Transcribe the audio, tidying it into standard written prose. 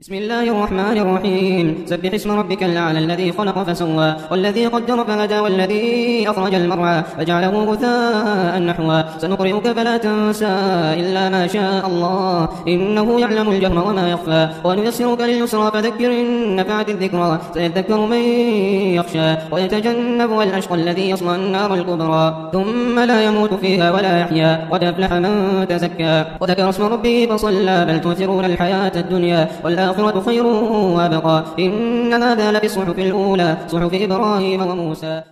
بسم الله الرحمن الرحيم. سبح اسم ربك الأعلى الذي خلق فسوى والذي قدر فهدى والذي أخرج المرعى فجعله غثاء نحوا سنقرئك فلا تنسى إلا ما شاء الله إنه يعلم الجهر وما يخفى ونيسرك لليسرى فذكر إن نفعت الذكرى سيذكر من يخشى ويتجنبها الأشقى الذي يصلى النار الكبرى ثم لا يموت فيها ولا يحيا قد أفلح من تزكى وذكر اسم ربه فصلى بل تؤثرون الحياة الدنيا والآخرة خير وأبقى إن هذا لفي الصحف الأولى صحف إبراهيم وموسى.